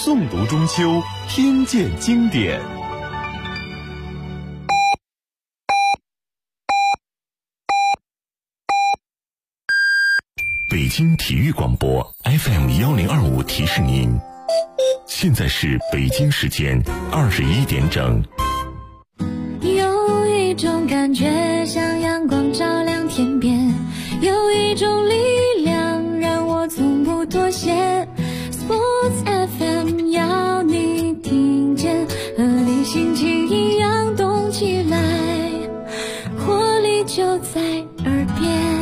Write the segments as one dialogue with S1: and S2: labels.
S1: 诵读中秋，听见经典。北京体育广播 FM1025 提示您，现在是北京时间21点整。
S2: 有一种感觉像阳光照亮天边，有一种力量让我从不妥协。 Sports FM 要你听见，和你心情一样动起来，活力就在耳边。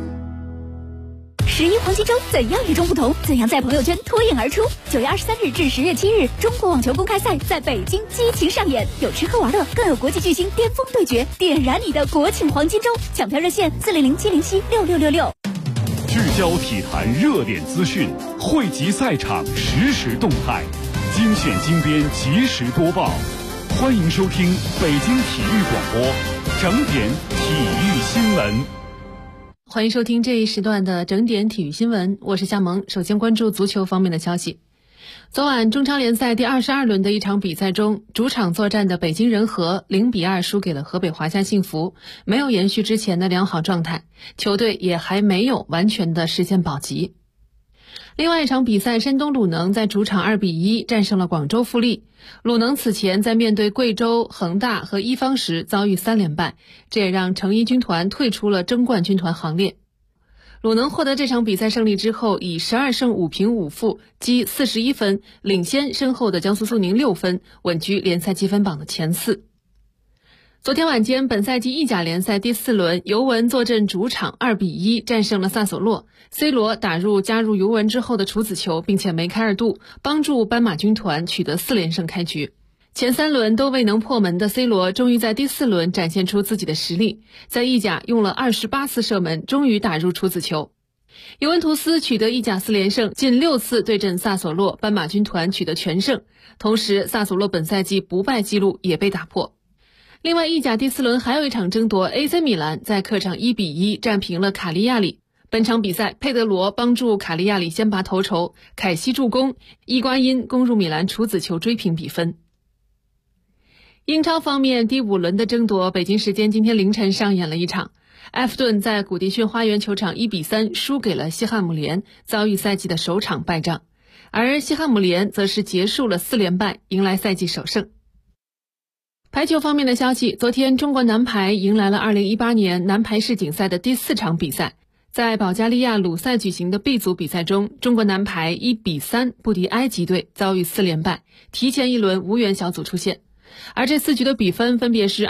S3: 11黄金周怎样与众不同？怎样在朋友圈脱颖而出？9月23日至10月7日，中国网球公开赛在北京激情上演，有吃喝玩乐，更有国际巨星巅峰对决，点燃你的国庆黄金周！抢票热线400-707-6666。
S1: 聚焦体坛热点资讯，汇集赛场实时动态，精选精编及时播报。欢迎收听北京体育广播整点体育新闻。
S4: 欢迎收听这一时段的整点体育新闻，我是夏萌。首先关注足球方面的消息。昨晚中超联赛第22轮的一场比赛中，主场作战的北京人和0-2输给了河北华夏幸福，没有延续之前的良好状态，球队也还没有完全的实现保级。另外一场比赛，山东鲁能在主场2-1战胜了广州富力。鲁能此前在面对贵州恒大和一方时遭遇3连败，这也让成衣军团退出了争冠军团行列。鲁能获得这场比赛胜利之后，以12胜5平5负积41分，领先身后的江苏苏宁6分，稳居联赛积分榜的前4。昨天晚间，本赛季意甲联赛第4轮，尤文坐镇主场2-1战胜了萨索洛。C 罗打入加入尤文之后的处子球，并且梅开二度，帮助斑马军团取得4连胜开局。前3轮都未能破门的 C 罗，终于在第4轮展现出自己的实力，在意甲用了28次射门，终于打入处子球。尤文图斯取得意甲4连胜，近6次对阵萨索洛，斑马军团取得全胜。同时，萨索洛本赛季不败纪录也被打破。另外，意甲第4轮还有一场争夺 ，AC 米兰在客场1-1战平了卡利亚里。本场比赛，佩德罗帮助卡利亚里先拔头筹，凯西助攻，伊瓜因攻入米兰处子球追平比分。英超方面，第5轮的争夺，北京时间今天凌晨上演了一场。埃弗顿在古迪逊花园球场1-3输给了西汉姆联，遭遇赛季的首场败仗。而西汉姆联则是结束了4连败，迎来赛季首胜。排球方面的消息，昨天中国男排迎来了2018年男排世锦赛的第4场比赛。在保加利亚鲁塞举行的 B 组比赛中，中国男排1-3不敌埃及队，遭遇4连败，提前一轮无缘小组出线。而这4局的比分分别是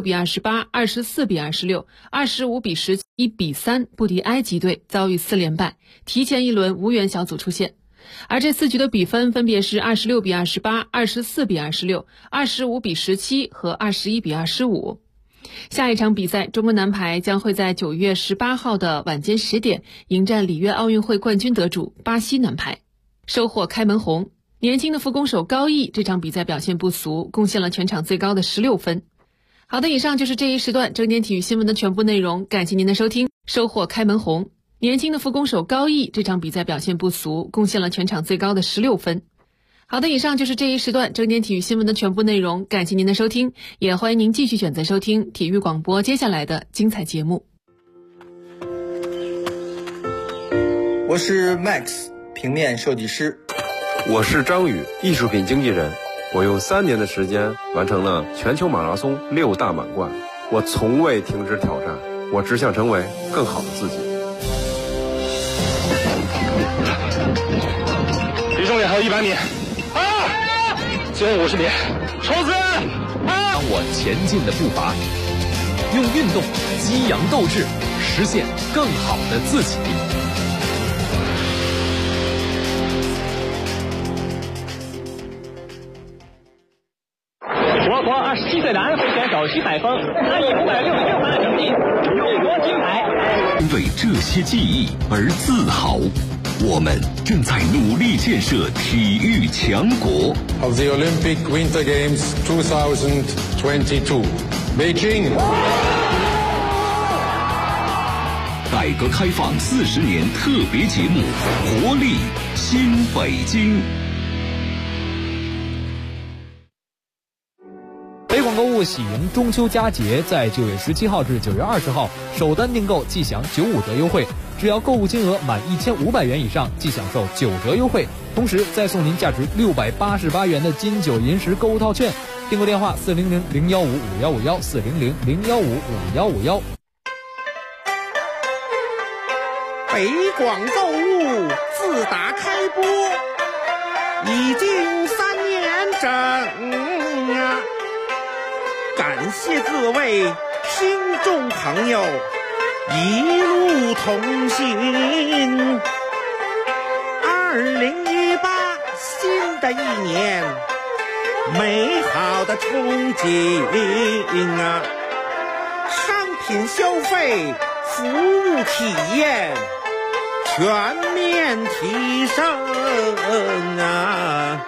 S4: 26-28、24-26、25-11-3不敌埃及队，遭遇4连败，提前一轮无缘小组出线。而这4局的比分分别是26-28、24-26、25-17和21-25。下一场比赛，中国男排将会在9月18号的晚间10点迎战里约奥运会冠军得主巴西男排，收获开门红。年轻的副攻手高毅这场比赛表现不俗，贡献了全场最高的16分。好的，以上就是这一时段整点体育新闻的全部内容，感谢您的收听。收获开门红，年轻的副攻手高毅这场比赛表现不俗，贡献了全场最高的16分。好的，以上就是这一时段整点体育新闻的全部内容，感谢您的收听，也欢迎您继续选择收听体育广播接下来的精彩节目。
S5: 我是 Max， 平面设计师。
S6: 我是张宇，艺术品经纪人。我用3年的时间完成了全球马拉松6大满贯，我从未停止挑战，我只想成为更好的自己。
S7: 离终点还有100米。最后50米，冲刺！
S8: 当我前进的步伐，用运动激扬斗志，实现更好的自己。
S9: 我国27岁男会选手徐海峰，他以566分的成绩勇夺金牌。
S1: 为这些记忆而自豪。我们正在努力建设体育强国。
S10: Of the Olympic Winter Games 2022, Beijing.
S1: 改革开放40年特别节目《活力新北京》。
S11: 广购物喜迎中秋佳节，在9月17号至9月20号，首单订购即享95折优惠，只要购物金额满1500元以上，即享受9折优惠，同时再送您价值688元的金九银十购物套券。订购电话400-015-5151，400-015-5151。
S12: 北广购物自打开播已经3年整啊，感谢各位听众朋友一路同行。2018新的一年，美好的憧憬啊，商品消费，服务体验全面提升啊！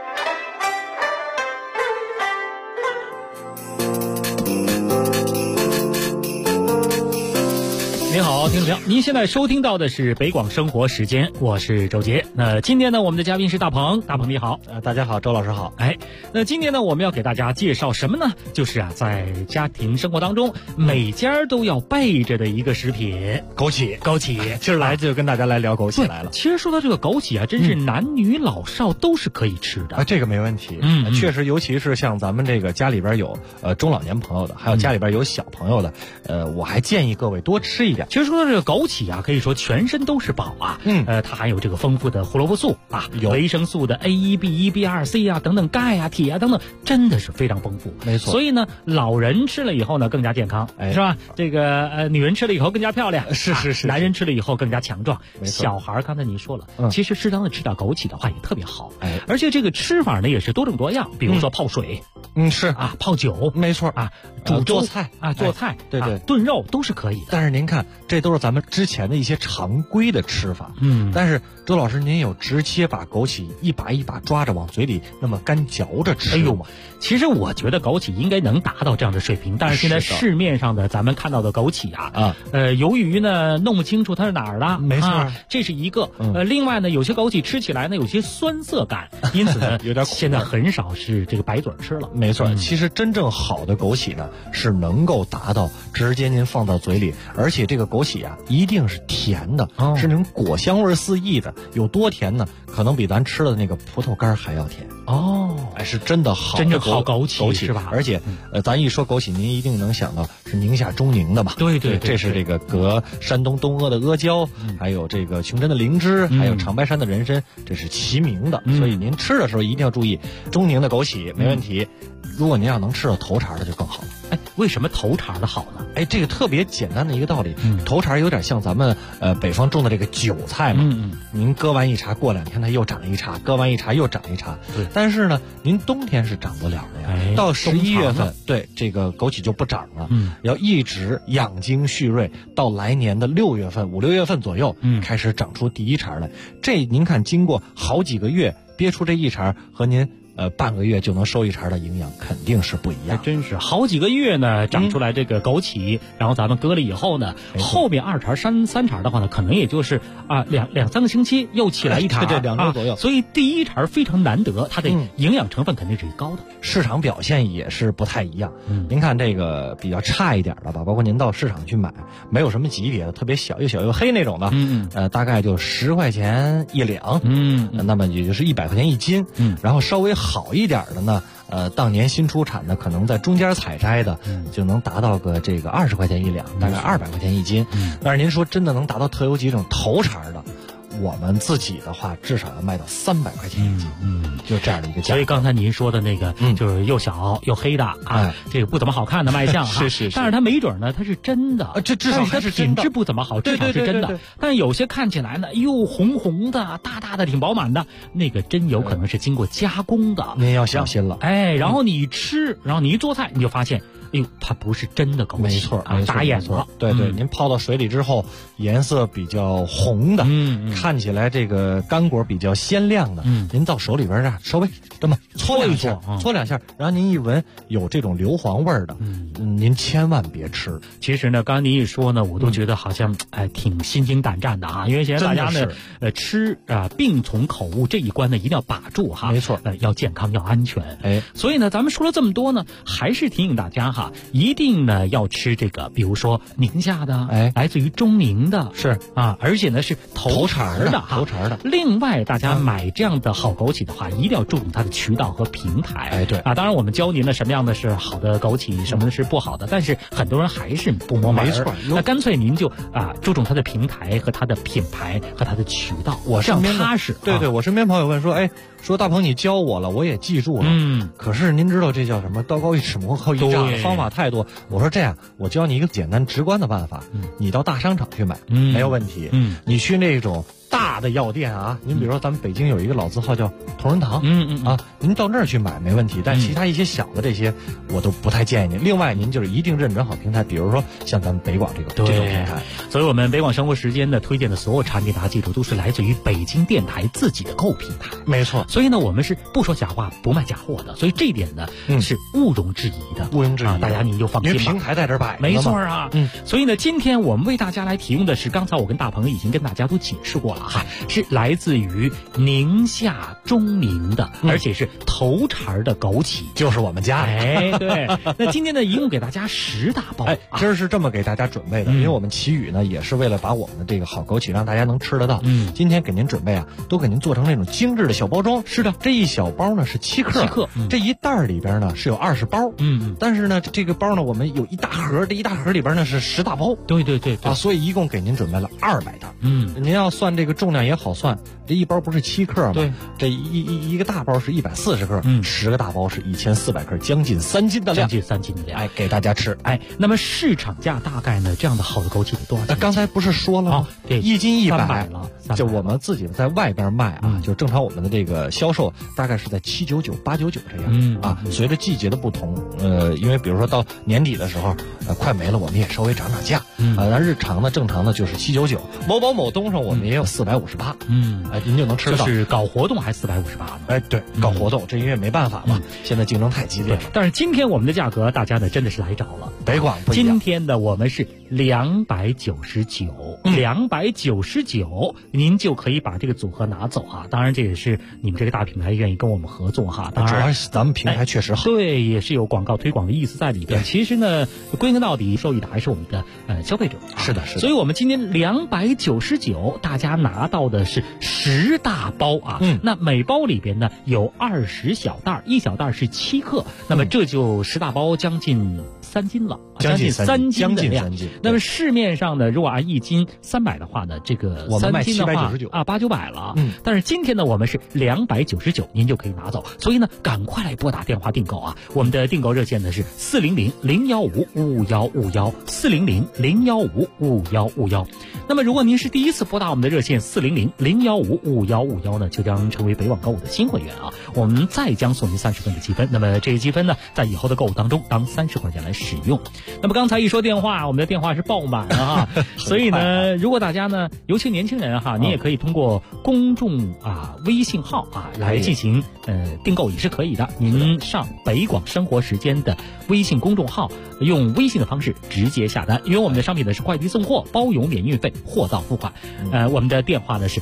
S13: 您好，听众朋友，您现在收听到的是北广生活时间，我是周杰。那今天呢，我们的嘉宾是大鹏，大鹏你好。
S14: 大家好，周老师好。
S13: 那今天呢，我们要给大家介绍什么呢？就是在家庭生活当中，每家都要备着的一个食品——
S14: 枸杞。
S13: 今儿来就跟大家来聊枸杞来了。其实说到这个枸杞啊，真是男女老少都是可以吃的。
S14: 这个没问题。确实，尤其是像咱们这个家里边有中老年朋友的，还有家里边有小朋友的，我还建议各位多吃一点。
S13: 其实说到这个枸杞啊，可以说全身都是宝啊。它含有这个丰富的胡萝卜素啊，维生素的 A1、B1、B2、C 啊等等，钙啊、铁啊等等，真的是非常丰富。
S14: 没错。
S13: 所以呢，老人吃了以后呢更加健康，是吧？这个女人吃了以后更加漂亮，
S14: 是。
S13: 男人吃了以后更加强壮。
S14: 没错。
S13: 小孩刚才您说了，其实适当的吃点枸杞的话也特别好。而且这个吃法呢也是多种多样，比如说泡水，
S14: 是
S13: 啊，泡酒，
S14: 没错
S13: 啊，煮粥
S14: 做菜
S13: 啊，做菜，
S14: 对，
S13: 炖肉都是可以的。
S14: 但是您看，这都是咱们之前的一些常规的吃法。但是周老师，您有直接把枸杞一把一把抓着往嘴里那么干嚼着吃吗？
S13: 其实我觉得枸杞应该能达到这样的水平，但是现在市面上的咱们看到的枸杞由于呢弄不清楚它是哪儿的，
S14: 没错，
S13: 这是一个。另外呢，有些枸杞吃起来呢有些酸涩感，因此呢
S14: 有点苦，
S13: 现在很少是这个白嘴吃了。
S14: 没错，其实真正好的枸杞呢是能够达到直接您放到嘴里，而且这个枸杞啊一定是甜的，是那种果香味四溢的。有多甜呢？可能比咱吃的那个葡萄干还要甜。是真的好，
S13: 真正好枸杞是吧？
S14: 而且咱一说枸杞，您一定能想到是宁夏中宁的吧？
S13: 对，
S14: 这是这个隔山东东阿的阿胶，还有这个琼镇的灵芝，还有长白山的人参，这是齐名的。所以您吃的时候一定要注意，中宁的枸杞没问题。如果您要能吃到头茬的就更好了。
S13: 为什么头茬的好呢？
S14: 这个特别简单的一个道理。头茬有点像咱们北方种的这个韭菜嘛。您割完一茬，过2天它又长一茬，割完一茬又长一茬。
S13: 对。
S14: 但是呢，您冬天是长不了的呀。到11月份，对，这个枸杞就不长了。要一直养精蓄锐，到来年的5、6月份左右，开始长出第一茬来。这您看，经过好几个月憋出这一茬，和您半个月就能收一茬的营养肯定是不一样。
S13: 真是好几个月呢长出来这个枸杞，然后咱们割了以后呢，后面2茬3茬的话呢，可能也就是2、3个星期又起来一茬，
S14: 对，2周左右。
S13: 所以第一茬非常难得，它的营养成分肯定是高的。
S14: 市场表现也是不太一样。您看这个比较差一点的吧，包括您到市场去买，没有什么级别的，特别小又小又黑那种的，大概就10块钱1两，那么也就是100块钱1斤，然后稍微好一点的呢，当年新出产的，可能在中间采摘的，就能达到个这个20块钱1两，大概200块钱1斤。但是您说真的能达到特有几种头茬的，我们自己的话至少要卖到300块钱1斤，就这样的一个价格。
S13: 所以刚才您说的那个，就是又小又黑的这个不怎么好看的卖相
S14: 是，
S13: 但是它没准呢，它是真的，
S14: 这至少
S13: 它品质不怎么好，至少是真的。但有些看起来呢，又红红的、大大的、挺饱满的，那个真有可能是经过加工的，
S14: 您要小心了。
S13: 然后你吃，然后你一做菜，你就发现哎呦，它不是真的枸杞，
S14: 没错
S13: 啊，打眼了。
S14: 对对，您泡到水里之后，颜色比较红的，看起来这个干果比较鲜亮的，您到手里边啊，稍微这么搓两下，搓两下，然后您一闻有这种硫磺味儿的，您千万别吃。
S13: 其实呢，刚刚您一说呢，我都觉得好像挺心惊胆战的啊，因为现在大家呢吃病从口误这一关呢一定要把住哈，
S14: 没错，
S13: 要健康要安全。所以呢，咱们说了这么多呢，还是提醒大家哈，一定呢要吃这个，比如说宁夏的，来自于中宁的，
S14: 是
S13: 啊，而且呢是头茬的哈，
S14: 头茬的。
S13: 另外，大家买这样的好枸杞的话，一定要注重它的渠道和平台。
S14: 对
S13: 啊，当然我们教您的什么样的是好的枸杞，什么的是不好的，但是很多人还是不摸门。
S14: 没错，
S13: 那干脆您就注重它的平台和它的品牌和它的渠道，
S14: 我
S13: 这样踏实。
S14: 对，我身边朋友问说，说大鹏你教我了，我也记住了。可是您知道这叫什么？道高一尺，魔高一丈，方法太多。我说这样，我教你一个简单直观的办法，你到大商场去买，没有问题。你去那种大的药店啊，您比如说咱们北京有一个老字号叫同仁堂，您到那儿去买没问题。但其他一些小的这些，我都不太建议您。另外，您就是一定认准好平台，比如说像咱们北广这种平台。
S13: 所以我们北广生活时间的推荐的所有产品，大家记住都是来自于北京电台自己的购平台。
S14: 没错。
S13: 所以呢，我们是不说假话，不卖假货的。所以这一点呢，是毋庸置疑的。
S14: 毋庸置疑，
S13: 大家您就放心吧。
S14: 因为平台在这摆，
S13: 没错啊。所以呢，今天我们为大家来提供的是，刚才我跟大鹏已经跟大家都解释过了哈，是来自于宁夏中宁的，而且是头茬的枸杞，
S14: 就是我们家的。
S13: 对。那今天呢，一共给大家10大包。
S14: 今儿是这么给大家准备的，因为我们奇宇呢也是为了把我们的这个好枸杞让大家能吃得到。今天给您准备都给您做成那种精致的小包装。
S13: 是的，
S14: 这一小包呢是7克，这一袋里边呢是有20包。但是呢，这个包呢我们有一大盒，这一大盒里边呢是10大包。
S13: 对
S14: 所以一共给您准备了200袋。您要算这个重量也好算，这一包不是7克吗？
S13: 对，
S14: 这一个大包是140克，10个大包是1400克，将近3斤的量，
S13: 将近3斤的量，
S14: 给大家吃。
S13: 那么市场价大概呢，这样的好的枸杞得多少钱？
S14: 刚才不是说了吗？1斤100
S13: 了，
S14: 就我们自己在外边卖就正常我们的这个销售大概是在799、899这样随着季节的不同，因为比如说到年底的时候，快没了，我们也稍微涨价。那日常呢，正常的就是799，某宝某东上我们也有458。您就能吃到。
S13: 就是搞活动还458呢？
S14: 对，搞活动，这因为没办法嘛，现在竞争太激烈了。
S13: 但是今天我们的价格，大家呢真的是来着了。
S14: 北广不一样，
S13: 今天的我们是299，299，您就可以把这个组合拿走啊。当然，这也是你们这个大品牌愿意跟我们合作哈。当然，
S14: 主要是咱们平台确实好，
S13: 对，也是有广告推广的意思在里边。其实呢，归根到底，受益的还是我们的消费者。
S14: 是的。
S13: 所以我们今天299，大家拿到的是10大包啊。那每包里边呢有20小袋，一小袋是7克，那么这就10大包将近3斤了，
S14: 将近
S13: 3斤的量。
S14: 将近3斤。
S13: 那么市面上呢，如果按1斤300的话呢，这个
S14: 我们卖
S13: 3斤的话
S14: 799
S13: 800-900了。但是今天呢，我们是299，您就可以拿走。所以呢，赶快来拨打电话订购啊！我们的订购热线呢是400-015-55151，400-015-55151。那么如果您是第一次拨打我们的热线400-015-55151呢，就将成为北网购物的新会员啊！我们再将送您30分的积分。那么这些积分呢，在以后的购物当中当30块钱来使用。那么刚才一说电话，我们的电话是爆满了哈。所以呢，如果大家呢，尤其年轻人哈，您也可以通过公众微信号来进行订购也是可以的。您上北广生活时间的微信公众号，用微信的方式直接下单，因为我们的商品呢是快递送货，包邮免运费，货到付款。我们的电话呢是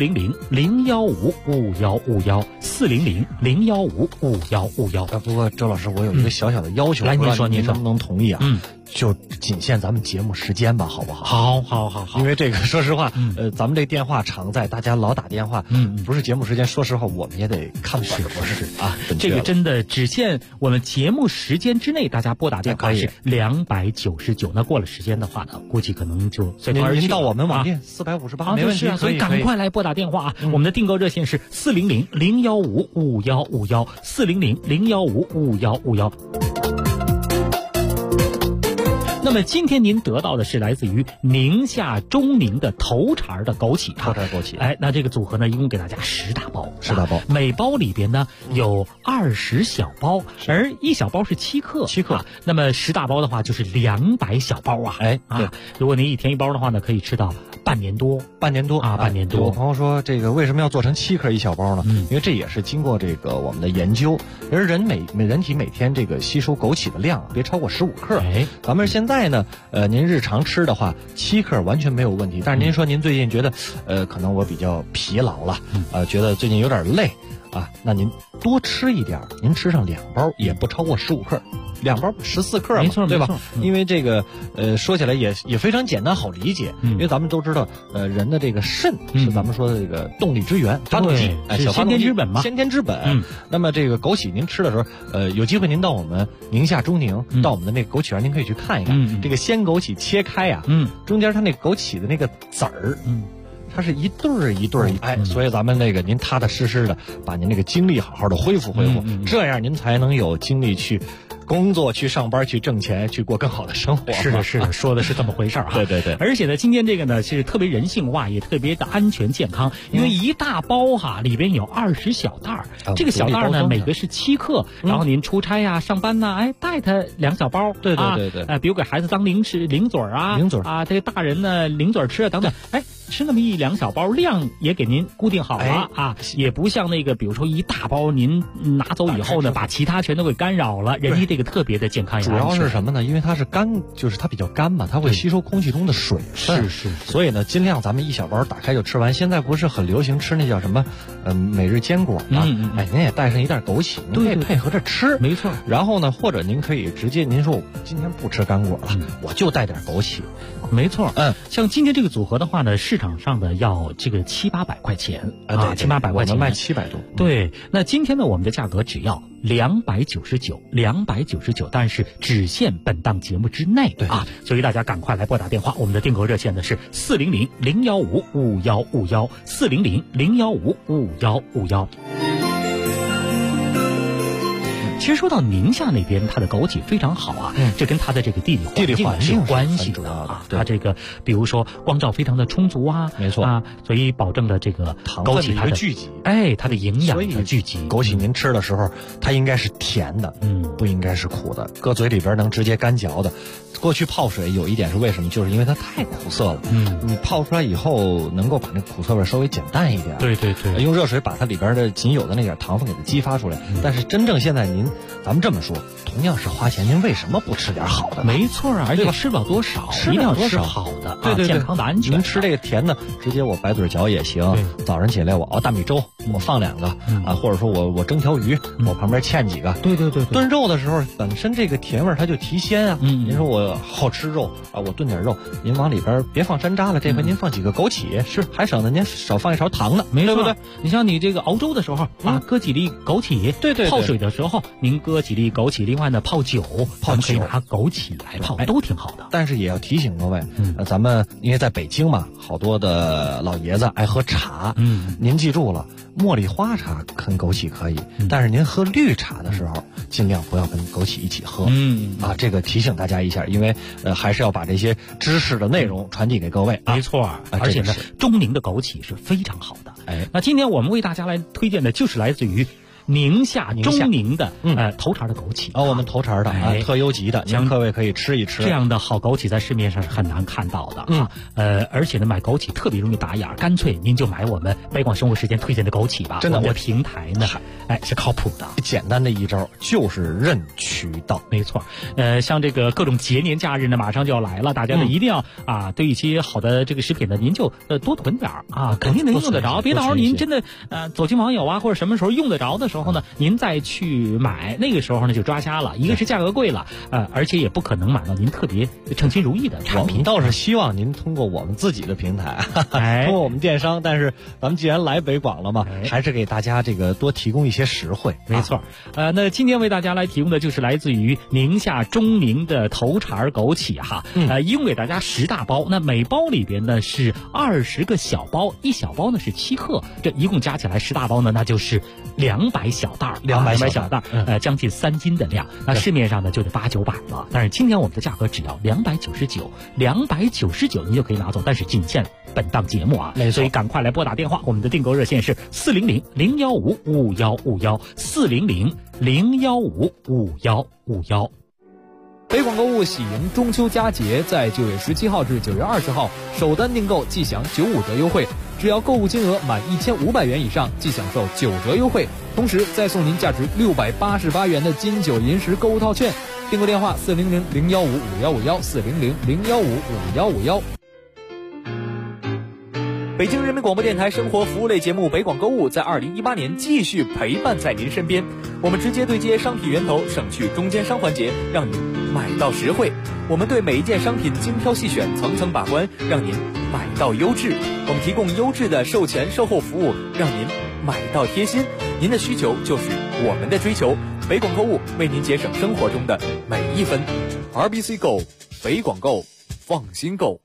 S13: 400-015-55151，400-015-55151。
S14: 不过周老师，我有一个小小的要求，
S13: 来，您说
S14: 能不能同意啊？就仅限咱们节目时间吧，好不好？
S13: 好。
S14: 因为这个，说实话，咱们这电话常在，大家老打电话，不是节目时间，说实话，我们也得看本事啊。
S13: 这个真的只限我们节目时间之内，大家拨打电话是299。那过了时间的话呢，估计可能就随风而去。
S14: 您到我们网店458没问题，
S13: 所以赶快来拨打电话啊！我们的订购热线是400-015-5151，400-015-5151。那那么今天您得到的是来自于宁夏中宁的头茬的枸杞，
S14: 头茬枸杞。
S13: 哎，那这个组合呢，一共给大家10大包
S14: ，10大包，
S13: 每包里边呢有20小包，而1小包是7克
S14: ，7克。
S13: 那么10大包的话就是200小包啊，
S14: 哎，对，
S13: 如果您一天1包的话呢，可以吃到半年多啊，半年多。
S14: 有朋友说这个为什么要做成7克1小包呢？因为这也是经过这个我们的研究，而人体每天这个吸收枸杞的量别超过15克。
S13: 哎，
S14: 咱们现在呢，您日常吃的话7克完全没有问题。但是您说您最近觉得，可能我比较疲劳了，觉得最近有点累啊，那您多吃一点，您吃上2包也不超过15克。2包14克嘛，
S13: 没错，
S14: 对吧？因为这个说起来也非常简单好理解，因为咱们都知道，人的这个肾是咱们说的这个动力之源，发动机，小
S13: 先天之本嘛，
S14: 先天之本。那么这个枸杞您吃的时候，有机会您到我们宁夏中宁，到我们的那个枸杞园，您可以去看一看，这个鲜枸杞切开呀，中间它那枸杞的那个籽儿，它是一对儿一对儿，哎，所以咱们那个您踏踏实实的把您那个精力好好的恢复，这样您才能有精力去工作、去上班、去挣钱、去过更好的生活。
S13: 是的，说的是这么回事啊。
S14: 对。
S13: 而且呢，今天这个呢是特别人性化，也特别的安全健康，因为一大包里边有20小袋儿，这个小袋呢每个是7克，然后您出差呀、上班呐，哎，带它2小包。
S14: 对，
S13: 比如给孩子当零嘴啊，这个大人呢零嘴吃啊等等，哎。吃那么1-2小包，量也给您固定好了啊，也不像那个，比如说一大包您拿走以后呢，把其他全都给干扰了，人家这个特别的健康。
S14: 主要是什么呢？因为它是干，就是它比较干嘛，它会吸收空气中的水分。
S13: 是。
S14: 所以呢，尽量咱们1小包打开就吃完。现在不是很流行吃那叫什么，每日坚果吗？哎，您也带上一袋枸杞，您可以配合着吃。
S13: 没错。
S14: 然后呢，或者您可以直接，您说我今天不吃干果了，我就带点枸杞。
S13: 没错。像今天这个组合的话呢，市场上的要这个700-800块钱啊，700-800块钱，
S14: 我们卖700多。
S13: 对，那今天呢，我们的价格只要299，但是只限本档节目之内啊，所以大家赶快来拨打电话，我们的订购热线呢是400-015-5151，400-015-5151。其实说到宁夏那边，它的枸杞非常好啊，这跟它的这个地理环境是有关系的啊。它这个比如说光照非常的充足啊，
S14: 没错
S13: 啊，所以保证了这个枸杞它的
S14: 聚集，
S13: 哎，它的营养的聚集。
S14: 枸杞您吃的时候，它应该是甜的，不应该是苦的，搁嘴里边能直接干嚼的。过去泡水有一点是为什么？就是因为它太苦涩了。你泡出来以后，能够把那苦涩味稍微减淡一点。
S13: 对，
S14: 用热水把它里边的仅有的那点糖分给它激发出来。但是真正现在咱们这么说，同样是花钱，您为什么不吃点好的？
S13: 没错啊，而且吃不了多少，一定要吃好的，
S14: 对，
S13: 健康的、安全。
S14: 您吃这个甜的，直接我白嘴嚼也行。早上起来我熬大米粥，我放2个啊，或者说我蒸条鱼，我旁边芡几个。
S13: 对。
S14: 炖肉的时候，本身这个甜味它就提鲜啊。您说我好吃肉啊，我炖点肉，您往里边别放山楂了，这回您放几个枸杞，是还省得您少放一勺糖呢，
S13: 对不对？
S14: 你
S13: 像你这个熬粥的时候啊，搁几粒枸杞，对，泡水的时候您搁几粒枸杞，另外呢泡酒可以拿枸杞来泡，都挺好的。
S14: 但是也要提醒各位，咱们因为在北京嘛，好多的老爷子爱喝茶，您记住了，茉莉花茶跟枸杞可以，但是您喝绿茶的时候，尽量不要跟枸杞一起喝。这个提醒大家一下，因为还是要把这些知识的内容传递给各位。
S13: 没错，而且呢，中宁的枸杞是非常好的。那今天我们为大家来推荐的就是来自于宁夏中宁的头茬的枸杞
S14: 我们头茬的特优级的，您各位可以吃一吃。
S13: 这样的好枸杞在市面上是很难看到的而且呢，买枸杞特别容易打眼，干脆您就买我们北广生活时间推荐的枸杞吧。
S14: 真的，
S13: 我们的平台呢，是靠谱的。
S14: 简单的一招就是认渠道，
S13: 没错。像这个各种节年假日呢，马上就要来了，大家呢一定要对一些好的这个食品呢，您就多囤点肯定能用得着。别到时候您真的走亲访友或者什么时候用得着的时候呢，您再去买，那个时候呢就抓瞎了。一个是价格贵了，而且也不可能买到您特别称心如意的产品。
S14: 倒是希望您通过我们自己的平台，通过我们电商。但是咱们既然来北广了嘛，还是给大家这个多提供一些实惠。
S13: 没错。那今天为大家来提供的就是来自于宁夏中宁的头茬枸杞一共给大家10大包。那每包里边呢是20个小包，1小包呢是7克，这一共加起来10大包呢，那就是200 200小袋
S14: ，200
S13: 小袋，将近3斤的量。那市面上呢就得800、900了，但是今天我们的价格只要299，299您就可以拿走，但是仅限本档节目啊，所以赶快来拨打电话，我们的订购热线是400-015-5151，400-015-5151。
S11: 北广购物喜迎中秋佳节，在9月17号至9月20号，首单订购即享95折优惠，只要购物金额满1500元以上，即享受9折优惠，同时再送您价值688元的金九银十购物套券。订购电话400-015-5151，400-015-5151。北京人民广播电台生活服务类节目北广购物在2018年继续陪伴在您身边，我们直接对接商品源头，省去中间商环节，让您买到实惠。我们对每一件商品精挑细选，层层把关，让您买到优质。我们提供优质的售前售后服务，让您买到贴心。您的需求就是我们的追求，北广购物为您节省生活中的每一分。RBC 购，北广购，放心购。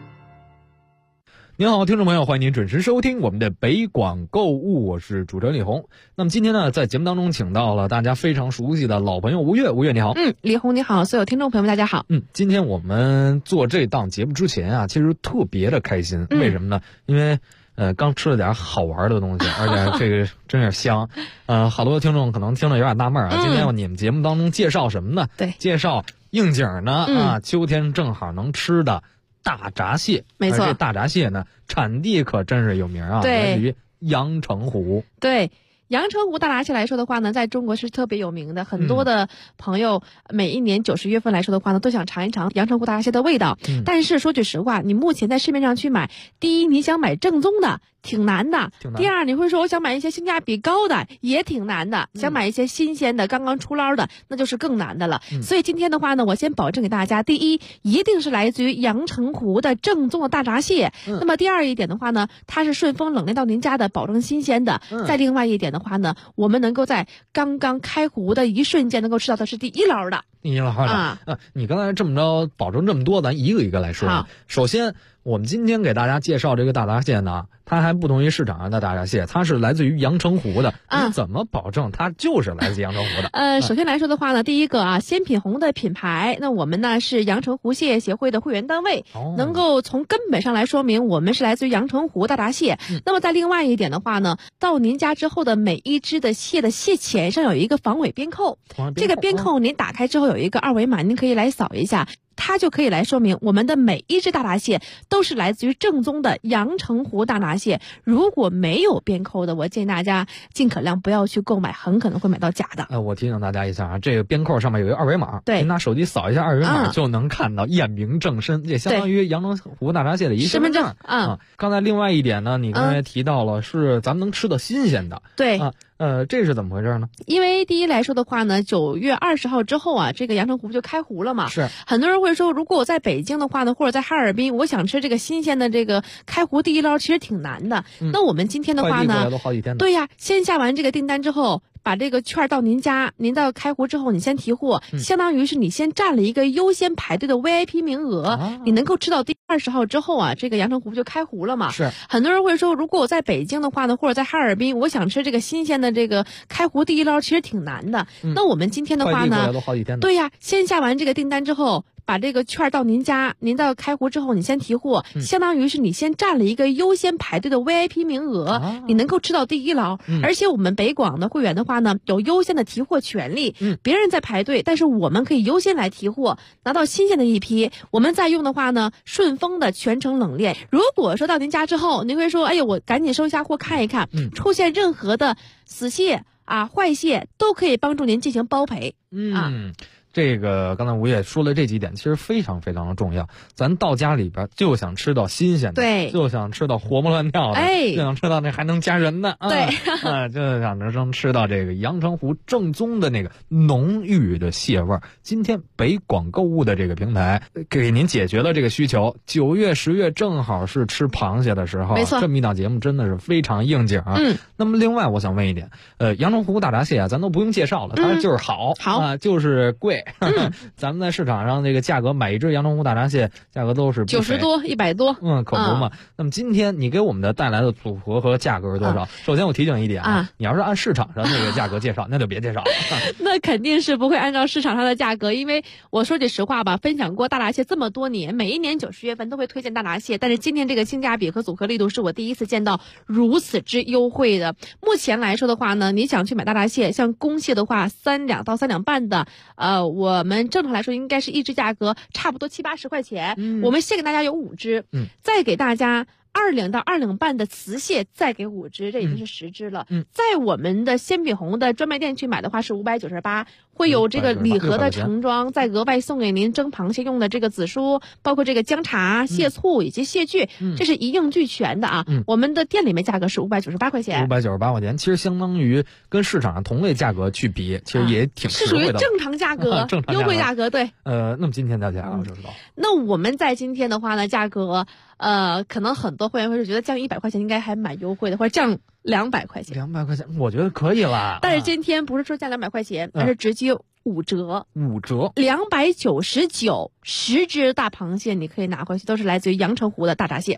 S11: 您好，听众朋友，欢迎您准时收听我们的北广购物，我是主持人李红。那么今天呢，在节目当中请到了大家非常熟悉的老朋友吴越，吴越你好。
S4: 李红你好，所有听众朋友们大家好。
S11: 今天我们做这档节目之前啊，其实特别的开心，为什么呢？因为刚吃了点好玩的东西，而且这个真是香。好多听众可能听着有点纳闷啊，今天你们节目当中介绍什么呢？
S4: 对，
S11: 介绍应景呢秋天正好能吃的大闸蟹。
S4: 没错，
S11: 这大闸蟹呢，产地可真是有名啊，来自于阳澄湖。
S4: 对。阳澄湖大闸蟹来说的话呢，在中国是特别有名的，很多的朋友每一年90月份来说的话呢，都想尝一尝阳澄湖大闸蟹的味道。但是说句实话，你目前在市面上去买，第一，你想买正宗的挺难的；第二，你会说我想买一些性价比高的，也挺难的；想买一些新鲜的、刚刚出捞的，那就是更难的了。所以今天的话呢，我先保证给大家，第一，一定是来自于阳澄湖的正宗的大闸蟹。那么第二一点的话呢，它是顺丰冷链到您家的，保证新鲜的。再另外一点的话呢，我们能够在刚刚开湖的一瞬间能够吃到的是第一捞的。
S11: 你刚才这么着保证这么多，咱一个一个来说。首先，我们今天给大家介绍这个大闸蟹呢，它还不同于市场上的大闸蟹，它是来自于阳澄湖的。你怎么保证它就是来自阳澄湖的？
S4: 首先来说的话呢，第一个啊，鲜品红的品牌，那我们呢是阳澄湖蟹协会的会员单位，能够从根本上来说明我们是来自于阳澄湖大闸蟹。那么在另外一点的话呢，到您家之后的每一只的蟹的蟹钳上有一个防伪边扣，这个边扣您打开之后有一个2维码，您可以来扫一下。它就可以来说明我们的每一只大闸蟹都是来自于正宗的阳澄湖大闸蟹。如果没有边扣的，我建议大家尽可量不要去购买，很可能会买到假的。
S11: 我提醒大家一下啊，这个边扣上面有一个2维码，
S4: 对，
S11: 您拿手机扫一下2维码就能看到，验明正身，这相当于阳澄湖大闸蟹的一身份证啊。刚才另外一点呢，你刚才提到了是咱们能吃到新鲜的，
S4: 对
S11: 啊。这是怎么回事呢？
S4: 因为第一来说的话呢，9月20号之后啊，这个阳澄湖就开湖了嘛。
S11: 是。
S4: 很多人会说，如果我在北京的话呢，或者在哈尔滨，我想吃这个新鲜的这个开湖第一捞，其实挺难的。那我们今天的话呢，
S11: 快递过来都好几天。
S4: 对呀，先下完这个订单之后，把这个券到您家，您到开湖之后，你先提货，相当于是你先占了一个优先排队的 VIP 名额，你能够吃到第20号之后啊，这个阳澄湖就开湖了嘛。
S11: 是。
S4: 很多人会说，如果我在北京的话呢，或者在哈尔滨，我想吃这个新鲜的这个开湖第一捞，其实挺难的。那我们今天的话呢，对呀，先下完这个订单之后，把这个券到您家，您到开湖之后，你先提货，相当于是你先占了一个优先排队的 VIP 名额，你能够吃到第一捞。而且我们北广的会员的话呢，有优先的提货权利，别人在排队，但是我们可以优先来提货，拿到新鲜的一批。我们再用的话呢，顺丰的全程冷链。如果说到您家之后，您会说，哎呦，我赶紧收一下货看一看，出现任何的死蟹啊、坏蟹，都可以帮助您进行包赔。
S11: 这个刚才我也说了这几点，其实非常非常的重要。咱到家里边就想吃到新鲜的，
S4: 对，
S11: 就想吃到活蹦乱跳的，就想吃到那还能加人的，
S4: 对，
S11: 就想吃到这个阳澄湖正宗的那个浓郁的蟹味儿。今天北广购物的这个平台给您解决了这个需求。9月、10月正好是吃螃蟹的时候，
S4: 没错，
S11: 这么一档节目真的是非常应景。那么另外我想问一点，阳澄湖大闸蟹啊，咱都不用介绍了，它就是好，就是贵。 咱们在市场上这个价格买一只阳澄湖大闸蟹价格都是
S4: 90多100多，
S11: 可不嘛。那么今天你给我们的带来的组合和价格是多少？首先我提醒一点你要是按市场上那个价格介绍，那就别介绍了。
S4: 那肯定是不会按照市场上的价格，因为我说句实话吧，分享过大闸蟹这么多年，每一年9、10月份都会推荐大闸蟹，但是今天这个性价比和组合力度是我第一次见到如此之优惠的。目前来说的话呢，你想去买大闸蟹，像公蟹的话3两到3两半的，我们正常来说应该是一只价格差不多70、80块钱，我们先给大家有5只，再给大家2两到2两半的雌蟹，再给5只，这已经是10只了。在我们的鲜品红的专卖店去买的话是598，会有这个礼盒的盛装，再额外送给您蒸螃蟹用的这个紫苏，包括这个姜茶、蟹醋以及蟹具，这是一应俱全的啊。我们的店里面价格是598块钱
S11: ，598块钱，其实相当于跟市场上同类价格去比，其实也挺实惠的，
S4: 是属于正常价格，优惠价格，对。
S11: 那么今天的价格我就知道。
S4: 那我们在今天的话呢，价格可能很多会员会是觉得降100块钱应该还蛮优惠的，或者降200块钱。
S11: 200块钱，我觉得可以了。
S4: 但是今天不是说降200块钱，而是直接5折。
S11: 5折
S4: ，299 10只大螃蟹你可以拿回去，都是来自于阳澄湖的大闸蟹。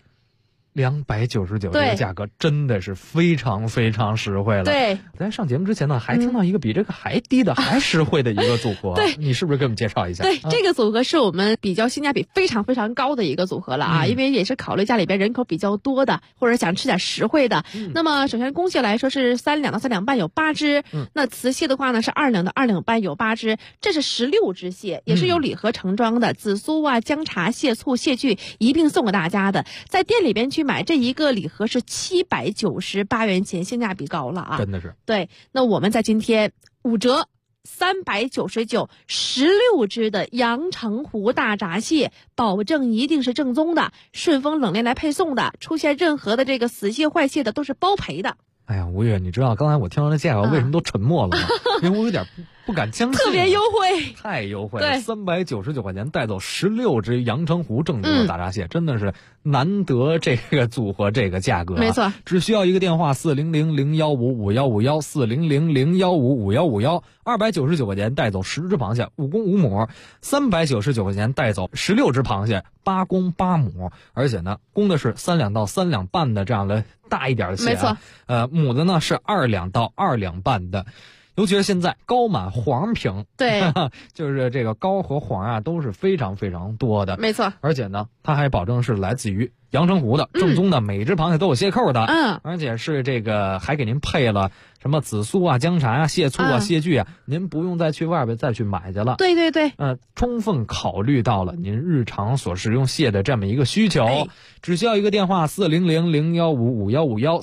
S11: 299这个价格真的是非常非常实惠了。
S4: 对，
S11: 在上节目之前呢，还听到一个比这个还低的、还实惠的一个组合。
S4: 对，
S11: 你是不是给我们介绍一下？
S4: 对，这个组合是我们比较性价比非常非常高的一个组合了啊，因为也是考虑家里边人口比较多的，或者想吃点实惠的。那么首先公蟹来说是3两到3两半有8只，那雌蟹的话呢是2两到2两半有8只，这是16只蟹，也是有礼盒盛装的，紫苏啊、姜茶、蟹醋、蟹具一并送给大家的。在店里边去买这一个礼盒是798元钱，性价比高了啊！
S11: 真的是。
S4: 对，那我们在今天5折，399 16只的阳澄湖大闸蟹，保证一定是正宗的，顺丰冷链来配送的，出现任何的这个死蟹坏蟹的都是包赔的。
S11: 哎呀，吴越，你知道刚才我听到这价格为什么都沉默了吗？因为我有点不敢相信，
S4: 特别优惠，
S11: 太优惠了，399块钱带走16只阳澄湖正宗的大闸蟹，真的是难得这个组合这个价格，
S4: 没错，
S11: 只需要一个电话400-015-5151 400-015-5151 ，299块钱带走10只螃蟹，5公5母，399块钱带走16只螃蟹，8公8母，而且呢，公的是3两到3两半的这样的大一点的蟹，
S4: 没错，
S11: 母的呢是2两到2两半的。尤其是现在膏满黄平，
S4: 对，
S11: 就是这个膏和黄啊都是非常非常多的，
S4: 没错。
S11: 而且呢，它还保证是来自于阳澄湖的正宗的，每只螃蟹都有蟹扣的，而且是这个还给您配了什么紫苏啊、姜茶啊、蟹醋啊、蟹具啊，您不用再去外边再去买去了。
S4: 对对对，
S11: 充分考虑到了您日常所食用蟹的这么一个需求，只需要一个电话400-015-5151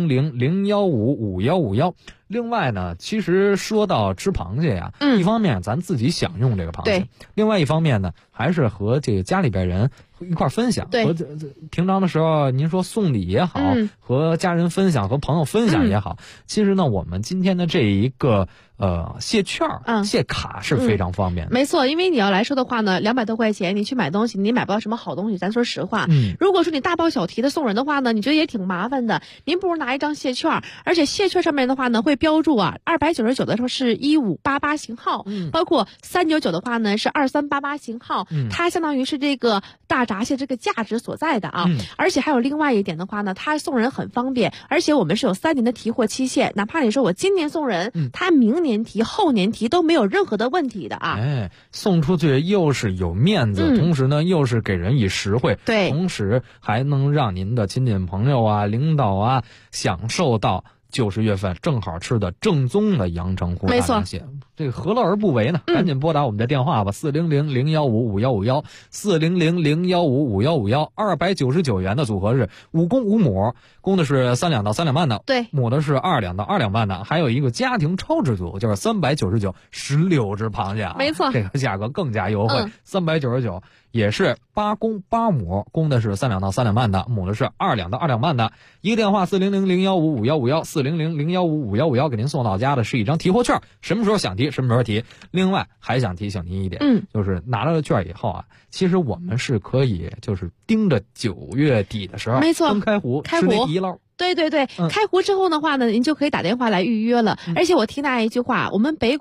S11: 400-015-5151。另外呢，其实说到吃螃蟹呀，一方面咱自己享用这个螃蟹，另外一方面呢，还是和这个家里边人一块分享。和平常的时候，您说送礼也好，和家人分享、和朋友分享也好，其实呢，我们今天的这一个蟹券、蟹卡是非常方便的。
S4: 没错，因为你要来说的话呢，200多块钱你去买东西，你买不到什么好东西。咱说实话，如果说你大包小提的送人的话呢，你觉得也挺麻烦的。您不如拿一张蟹券，而且蟹券上面的话呢会标注299的时候是1588型号，包括399的话呢是2388型号，它相当于是这个大闸蟹这个价值所在的啊。而且还有另外一点的话呢，它送人很方便，而且我们是有3年的提货期限，哪怕你说我今年送人，他明年提、后年提都没有任何的问题的啊。
S11: 送出去又是有面子，同时呢又是给人以实惠，
S4: 对，
S11: 同时还能让您的亲戚朋友啊、领导啊享受到90月份正好吃的正宗的阳澄湖大闸蟹，这个何乐而不为呢？赶紧拨打我们的电话吧，400-015-5151 400-015-5151 ，299元的组合是5公5母，公的是3两到3两半的，
S4: 对，
S11: 母的是2两到2两半的，还有一个家庭超值组，就是399 16只螃蟹啊，
S4: 没错，
S11: 这个价格更加优惠，399。也是8公8母，公的是3两到3两半的，母的是2两到2两半的。一个电话400-015-5151 400-015-5151，给您送到家的是一张提货券，什么时候想提什么时候提。另外还想提醒您一点，就是拿了券以后啊，其实我们是可以就是盯着9月底的时候，
S4: 没错，
S11: 刚开湖吃那第一捞。
S4: 对对对，开湖之后的话呢，您就可以打电话来预约了。而且我听大家一句话，我们北